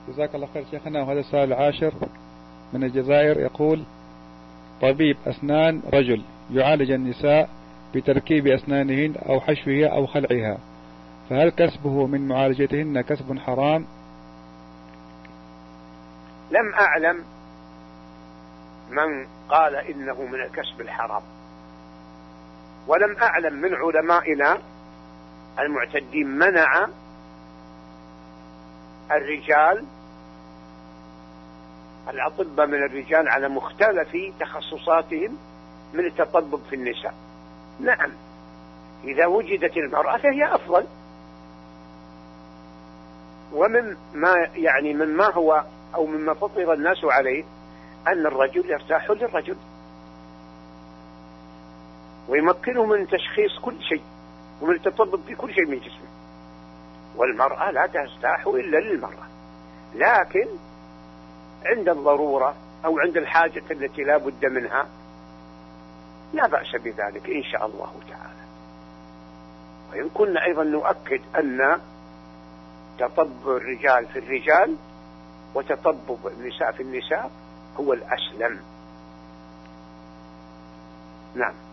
جزاك الله خير شيخنا. وهذا السؤال العاشر من الجزائر، يقول: طبيب أسنان رجل يعالج النساء بتركيب أسنانهن أو حشوها أو خلعها، فهل كسبه من معالجتهن كسب حرام؟ لم أعلم من قال إنه من الكسب الحرام، ولم أعلم من علمائنا المعتدين منع الرجال الأطباء من الرجال على مختلف تخصصاتهم من التطبب في النساء. نعم، إذا وجدت المرأة فهي أفضل، مما هو أو مما فطر الناس عليه أن الرجل يرتاح للرجل ويمكنه من تشخيص كل شيء ومن التطبب في كل شيء من جسمه، والمرأة لا ترتاح إلا للمرأة. لكن عند الضرورة أو عند الحاجة التي لا بد منها لا بأس بذلك إن شاء الله تعالى. وإن كنا أيضا نؤكد أن تطبب الرجال في الرجال وتطبب النساء في النساء هو الأسلم. نعم.